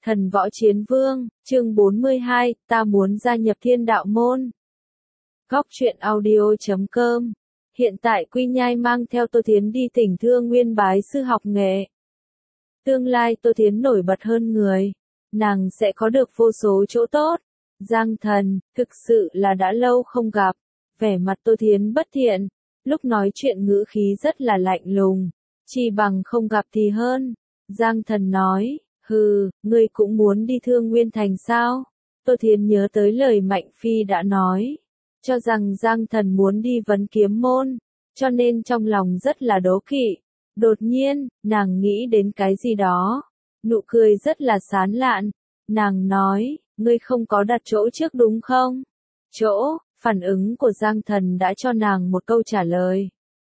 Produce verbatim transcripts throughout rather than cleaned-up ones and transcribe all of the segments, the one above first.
Thần võ chiến vương, chương bốn mươi hai, ta muốn gia nhập thiên đạo môn. Góc truyện audio chấm com. Hiện tại Quy Nhai mang theo Tô Thiến đi tỉnh Thương Nguyên bái sư học nghệ. Tương lai Tô Thiến nổi bật hơn người, nàng sẽ có được vô số chỗ tốt. Giang Thần, thực sự là đã lâu không gặp, vẻ mặt Tô Thiến bất thiện, lúc nói chuyện ngữ khí rất là lạnh lùng, chỉ bằng không gặp thì hơn. Giang Thần nói, hừ, ngươi cũng muốn đi Thương Nguyên thành sao? Tô Thiến nhớ tới lời Mạnh Phi đã nói, cho rằng Giang Thần muốn đi Vấn Kiếm môn, cho nên trong lòng rất là đố kỵ. Đột nhiên, nàng nghĩ đến cái gì đó, nụ cười rất là sán lạn, nàng nói, ngươi không có đặt chỗ trước đúng không? Chỗ, phản ứng của Giang Thần đã cho nàng một câu trả lời.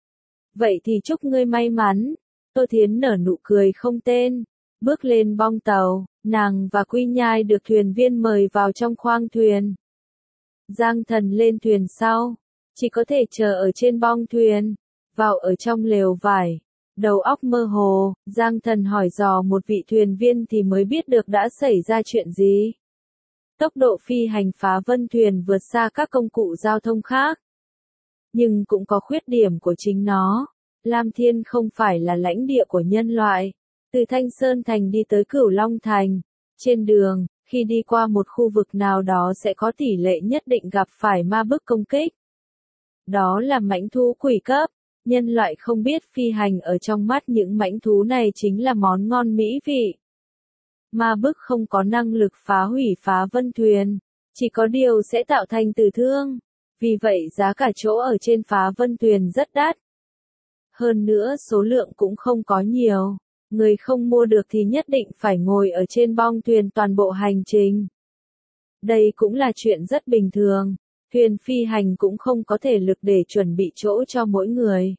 Vậy thì chúc ngươi may mắn. Tô Thiến nở nụ cười không tên, bước lên bong tàu, nàng và Quy Nhai được thuyền viên mời vào trong khoang thuyền. Giang Thần lên thuyền sau, chỉ có thể chờ ở trên bong thuyền, vào ở trong lều vải. Đầu óc mơ hồ, Giang Thần hỏi dò một vị thuyền viên thì mới biết được đã xảy ra chuyện gì. Tốc độ phi hành phá vân thuyền vượt xa các công cụ giao thông khác. Nhưng cũng có khuyết điểm của chính nó. Lam Thiên không phải là lãnh địa của nhân loại. Từ Thanh Sơn Thành đi tới Cửu Long Thành. Trên đường, khi đi qua một khu vực nào đó sẽ có tỷ lệ nhất định gặp phải ma bức công kích. Đó là mãnh thú quỷ cấp. Nhân loại không biết phi hành ở trong mắt những mãnh thú này chính là món ngon mỹ vị. Ma bức không có năng lực phá hủy phá vân thuyền, chỉ có điều sẽ tạo thành tử thương. Vì vậy giá cả chỗ ở trên phá vân thuyền rất đắt. Hơn nữa số lượng cũng không có nhiều. Người không mua được thì nhất định phải ngồi ở trên bong thuyền toàn bộ hành trình. Đây cũng là chuyện rất bình thường. Thuyền phi hành cũng không có thể lực để chuẩn bị chỗ cho mỗi người.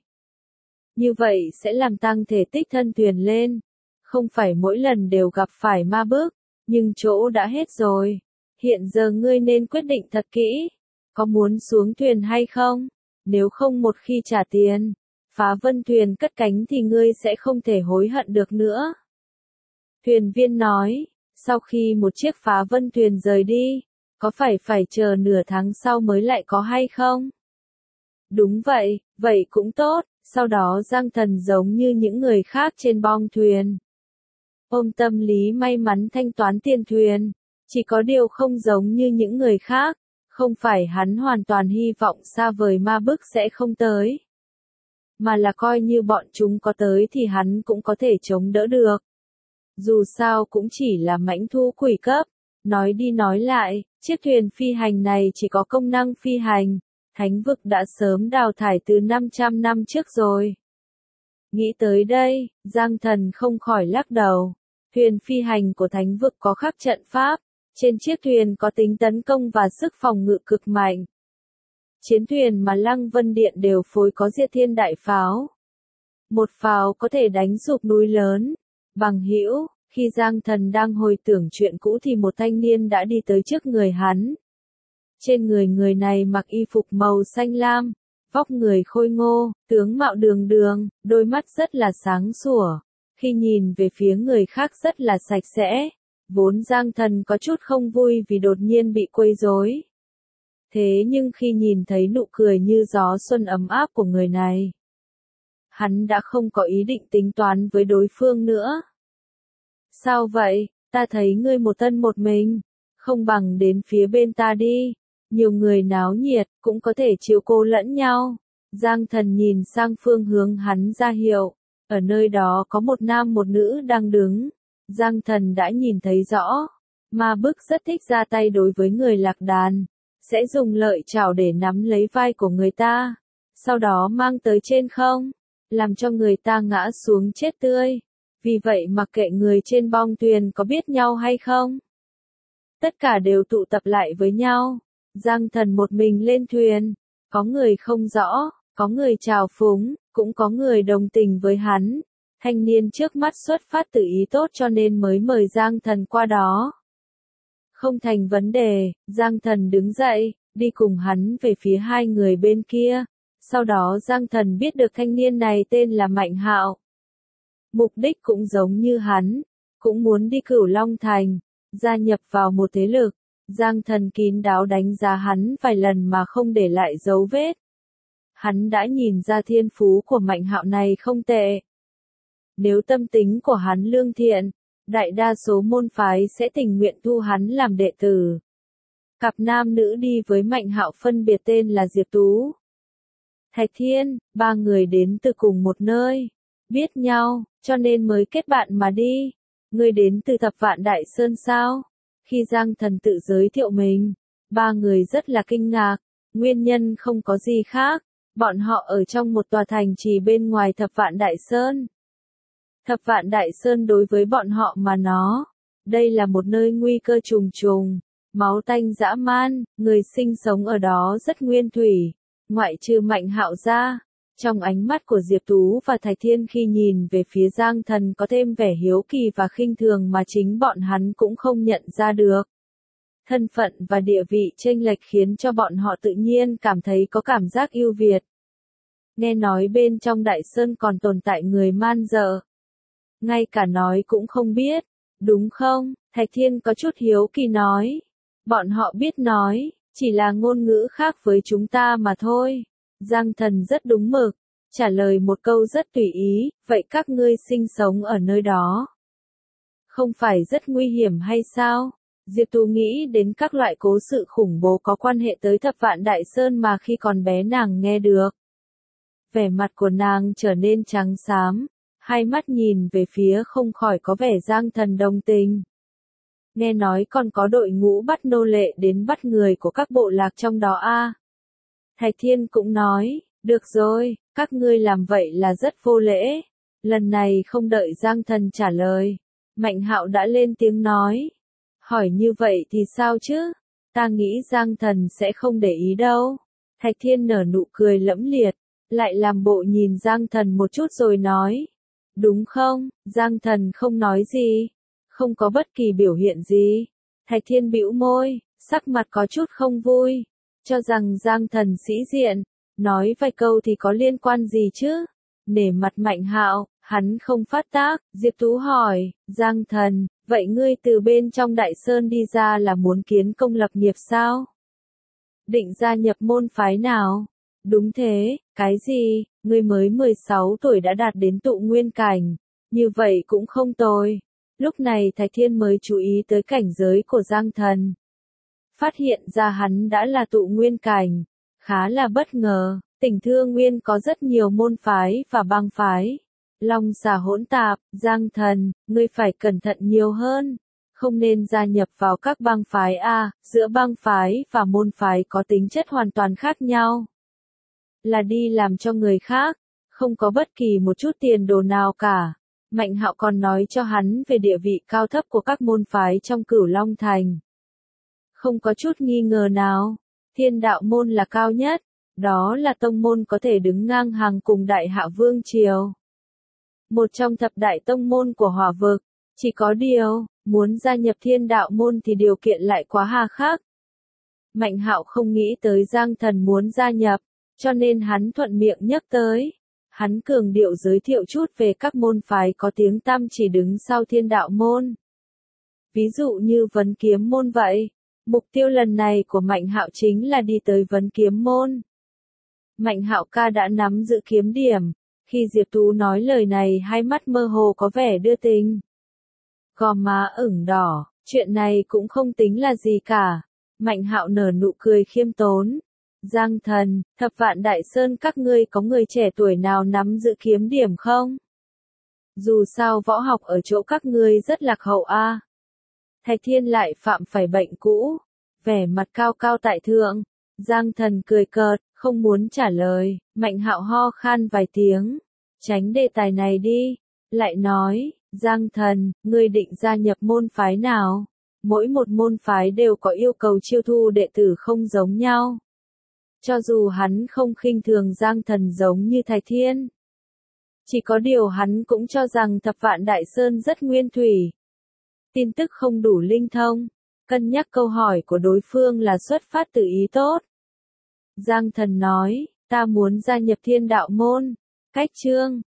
Như vậy sẽ làm tăng thể tích thân thuyền lên. Không phải mỗi lần đều gặp phải ma bức, nhưng chỗ đã hết rồi. Hiện giờ ngươi nên quyết định thật kỹ. Có muốn xuống thuyền hay không? Nếu không một khi trả tiền, phá vân thuyền cất cánh thì ngươi sẽ không thể hối hận được nữa. Thuyền viên nói, sau khi một chiếc phá vân thuyền rời đi, có phải phải chờ nửa tháng sau mới lại có hay không? Đúng vậy, vậy cũng tốt. Sau đó Giang Thần giống như những người khác trên bong thuyền. Ôm tâm lý may mắn thanh toán tiền thuyền. Chỉ có điều không giống như những người khác. Không phải hắn hoàn toàn hy vọng xa vời ma bức sẽ không tới. Mà là coi như bọn chúng có tới thì hắn cũng có thể chống đỡ được. Dù sao cũng chỉ là mãnh thú quỷ cấp. Nói đi nói lại, chiếc thuyền phi hành này chỉ có công năng phi hành. Thánh vực đã sớm đào thải từ năm trăm năm trước rồi. Nghĩ tới đây, Giang Thần không khỏi lắc đầu. Thuyền phi hành của thánh vực có khắc trận pháp. Trên chiếc thuyền có tính tấn công và sức phòng ngự cực mạnh. Chiến thuyền mà Lăng Vân Điện đều phối có diệt thiên đại pháo. Một pháo có thể đánh sụp núi lớn. Bằng hữu, khi Giang Thần đang hồi tưởng chuyện cũ thì một thanh niên đã đi tới trước người hắn. Trên người người này mặc y phục màu xanh lam, vóc người khôi ngô, tướng mạo đường đường, đôi mắt rất là sáng sủa. Khi nhìn về phía người khác rất là sạch sẽ. Vốn Giang Thần có chút không vui vì đột nhiên bị quấy rối. Thế nhưng khi nhìn thấy nụ cười như gió xuân ấm áp của người này, hắn đã không có ý định tính toán với đối phương nữa. Sao vậy, ta thấy ngươi một thân một mình, không bằng đến phía bên ta đi. Nhiều người náo nhiệt, cũng có thể chiếu cố lẫn nhau. Giang Thần nhìn sang phương hướng hắn ra hiệu. Ở nơi đó có một nam một nữ đang đứng. Giang Thần đã nhìn thấy rõ. Ma bức rất thích ra tay đối với người lạc đàn. Sẽ dùng lợi chảo để nắm lấy vai của người ta. Sau đó mang tới trên không. Làm cho người ta ngã xuống chết tươi. Vì vậy mặc kệ người trên bong thuyền có biết nhau hay không. Tất cả đều tụ tập lại với nhau. Giang Thần một mình lên thuyền, có người không rõ, có người trào phúng, cũng có người đồng tình với hắn. Thanh niên trước mắt xuất phát từ ý tốt cho nên mới mời Giang Thần qua đó. Không thành vấn đề, Giang Thần đứng dậy, đi cùng hắn về phía hai người bên kia. Sau đó Giang Thần biết được thanh niên này tên là Mạnh Hạo. Mục đích cũng giống như hắn, cũng muốn đi Cửu Long Thành, gia nhập vào một thế lực. Giang Thần kín đáo đánh giá hắn vài lần mà không để lại dấu vết. Hắn đã nhìn ra thiên phú của Mạnh Hạo này không tệ. Nếu tâm tính của hắn lương thiện, đại đa số môn phái sẽ tình nguyện thu hắn làm đệ tử. Cặp nam nữ đi với Mạnh Hạo phân biệt tên là Diệp Tú, Thạch Thiên, ba người đến từ cùng một nơi, biết nhau, cho nên mới kết bạn mà đi. Ngươi đến từ Thập Vạn Đại Sơn sao? Khi Giang Thần tự giới thiệu mình, ba người rất là kinh ngạc, nguyên nhân không có gì khác, bọn họ ở trong một tòa thành trì bên ngoài Thập Vạn Đại Sơn. Thập Vạn Đại Sơn đối với bọn họ mà nó, đây là một nơi nguy cơ trùng trùng, máu tanh dã man, người sinh sống ở đó rất nguyên thủy, ngoại trừ Mạnh Hạo ra. Trong ánh mắt của Diệp Tú và Thạch Thiên khi nhìn về phía Giang Thần có thêm vẻ hiếu kỳ và khinh thường mà chính bọn hắn cũng không nhận ra được. Thân phận và địa vị chênh lệch khiến cho bọn họ tự nhiên cảm thấy có cảm giác ưu việt. Nghe nói bên trong Đại Sơn còn tồn tại người man dợ. Ngay cả nói cũng không biết, đúng không? Thạch Thiên có chút hiếu kỳ nói. Bọn họ biết nói, chỉ là ngôn ngữ khác với chúng ta mà thôi. Giang Thần rất đúng mực, trả lời một câu rất tùy ý, vậy các ngươi sinh sống ở nơi đó. Không phải rất nguy hiểm hay sao? Diệp Tú nghĩ đến các loại cố sự khủng bố có quan hệ tới Thập Vạn Đại Sơn mà khi còn bé nàng nghe được. Vẻ mặt của nàng trở nên trắng xám, hai mắt nhìn về phía không khỏi có vẻ Giang Thần đồng tình. Nghe nói còn có đội ngũ bắt nô lệ đến bắt người của các bộ lạc trong đó a. À? Thạch Thiên cũng nói, được rồi, các ngươi làm vậy là rất vô lễ. Lần này không đợi Giang Thần trả lời, Mạnh Hạo đã lên tiếng nói. Hỏi như vậy thì sao chứ? Ta nghĩ Giang Thần sẽ không để ý đâu. Thạch Thiên nở nụ cười lẫm liệt, lại làm bộ nhìn Giang Thần một chút rồi nói. Đúng không? Giang Thần không nói gì, không có bất kỳ biểu hiện gì. Thạch Thiên bĩu môi, sắc mặt có chút không vui, cho rằng Giang Thần sĩ diện, nói vài câu thì có liên quan gì chứ? Nể mặt Mạnh Hạo, hắn không phát tác. Diệp Tú hỏi, Giang Thần, vậy ngươi từ bên trong Đại Sơn đi ra là muốn kiến công lập nghiệp sao? Định gia nhập môn phái nào? Đúng thế, cái gì, ngươi mới mười sáu tuổi đã đạt đến tụ nguyên cảnh, như vậy cũng không tồi. Lúc này Thạch Thiên mới chú ý tới cảnh giới của Giang Thần. Phát hiện ra hắn đã là tụ nguyên cảnh, khá là bất ngờ. Tỉnh Thương Nguyên có rất nhiều môn phái và bang phái. Long xà hỗn tạp, Giang Thần, ngươi phải cẩn thận nhiều hơn. Không nên gia nhập vào các bang phái A, giữa bang phái và môn phái có tính chất hoàn toàn khác nhau. Là đi làm cho người khác, không có bất kỳ một chút tiền đồ nào cả. Mạnh Hạo còn nói cho hắn về địa vị cao thấp của các môn phái trong Cửu Long Thành. Không có chút nghi ngờ nào, Thiên Đạo Môn là cao nhất, đó là tông môn có thể đứng ngang hàng cùng Đại Hạ Vương Triều. Một trong thập đại tông môn của Hỏa Vực, chỉ có điều, muốn gia nhập Thiên Đạo Môn thì điều kiện lại quá hà khắc. Mạnh Hạo không nghĩ tới Giang Thần muốn gia nhập, cho nên hắn thuận miệng nhắc tới. Hắn cường điệu giới thiệu chút về các môn phái có tiếng tăm chỉ đứng sau Thiên Đạo Môn. Ví dụ như Vấn Kiếm Môn vậy. Mục tiêu lần này của Mạnh Hạo chính là đi tới Vấn Kiếm Môn. Mạnh Hạo ca đã nắm giữ kiếm điểm. Khi Diệp Tú nói lời này hai mắt mơ hồ có vẻ đưa tình. Gò má ửng đỏ, chuyện này cũng không tính là gì cả. Mạnh Hạo nở nụ cười khiêm tốn. Giang Thần, Thập Vạn Đại Sơn các ngươi có người trẻ tuổi nào nắm giữ kiếm điểm không? Dù sao võ học ở chỗ các ngươi rất lạc hậu a. À. Thạch Thiên lại phạm phải bệnh cũ, vẻ mặt cao cao tại thượng. Giang Thần cười cợt, không muốn trả lời. Mạnh Hạo ho khan vài tiếng, tránh đề tài này đi. Lại nói, Giang Thần, ngươi định gia nhập môn phái nào? Mỗi một môn phái đều có yêu cầu chiêu thu đệ tử không giống nhau. Cho dù hắn không khinh thường Giang Thần giống như Thạch Thiên. Chỉ có điều hắn cũng cho rằng Thập Vạn Đại Sơn rất nguyên thủy. Tin tức không đủ linh thông, cân nhắc câu hỏi của đối phương là xuất phát từ ý tốt. Giang Thần nói, ta muốn gia nhập Thiên Đạo Môn. Cách chương